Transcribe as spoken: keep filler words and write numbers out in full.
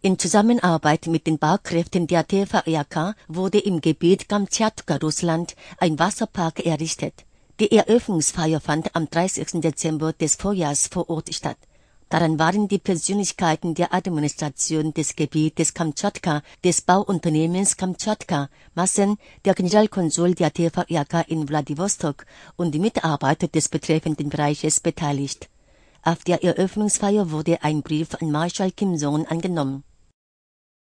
In Zusammenarbeit mit den Baukräften der T V R K wurde im Gebiet Kamtschatka, Russland, ein Wasserpark errichtet. Die Eröffnungsfeier fand am dreißigsten Dezember des Vorjahres vor Ort statt. Daran waren die Persönlichkeiten der Administration des Gebietes Kamtschatka, des Bauunternehmens Kamtschatka, Massen, der Generalkonsul der T V R K in Wladiwostok und die Mitarbeiter des betreffenden Bereiches beteiligt. Auf der Eröffnungsfeier wurde ein Brief an Marschall Kim Jong-un angenommen.